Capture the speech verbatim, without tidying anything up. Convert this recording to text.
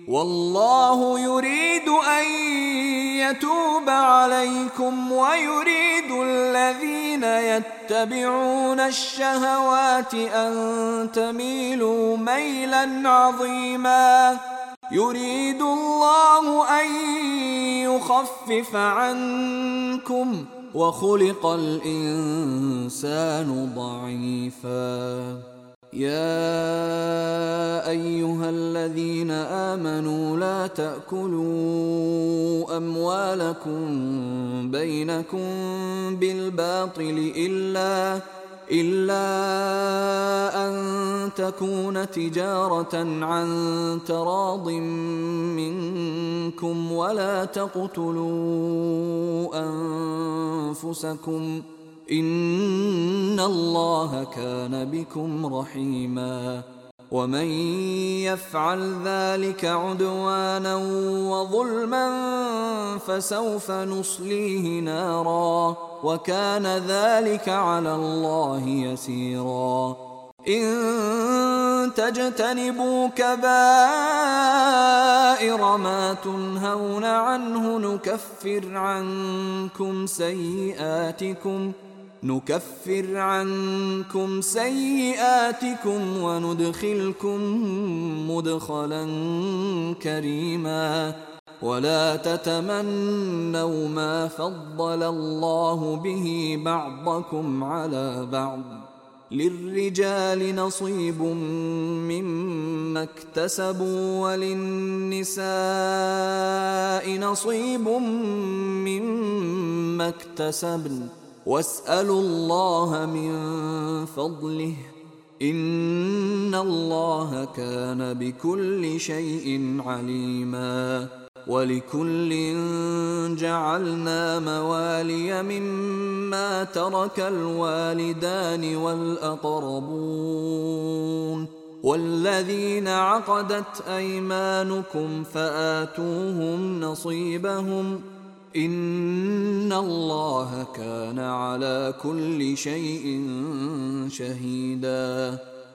والله يريد أن يتوب عليكم ويريد الذين يتبعون الشهوات أن تميلوا ميلا عظيما. يريد الله أن يخفف عنكم وخلق الإنسان ضعيفا. يا أيها الذين آمنوا لا تأكلوا أموالكم بينكم بالباطل إلا إلا أن تكون تجارة عن تراض منكم ولا تقتلوا أنفسكم إن الله كان بكم رحيما. ومن يفعل ذلك عدوانا وظلما فسوف نصليه نارا وكان ذلك على الله يسيرا. إن تجتنبوا كبائر ما تنهون عنه نكفر عنكم سيئاتكم نكفر عنكم سيئاتكم وندخلكم مدخلا كريما. ولا تتمنوا ما فضل الله به بعضكم على بعض للرجال نصيب مما اكتسبوا وللنساء نصيب مما اكتسبن واسألوا الله من فضله إن الله كان بكل شيء عليما. ولكل جعلنا موالي مما ترك الوالدان والأقربون والذين عقدت أيمانكم فآتوهم نصيبهم إن الله كان على كل شيء شهيدا.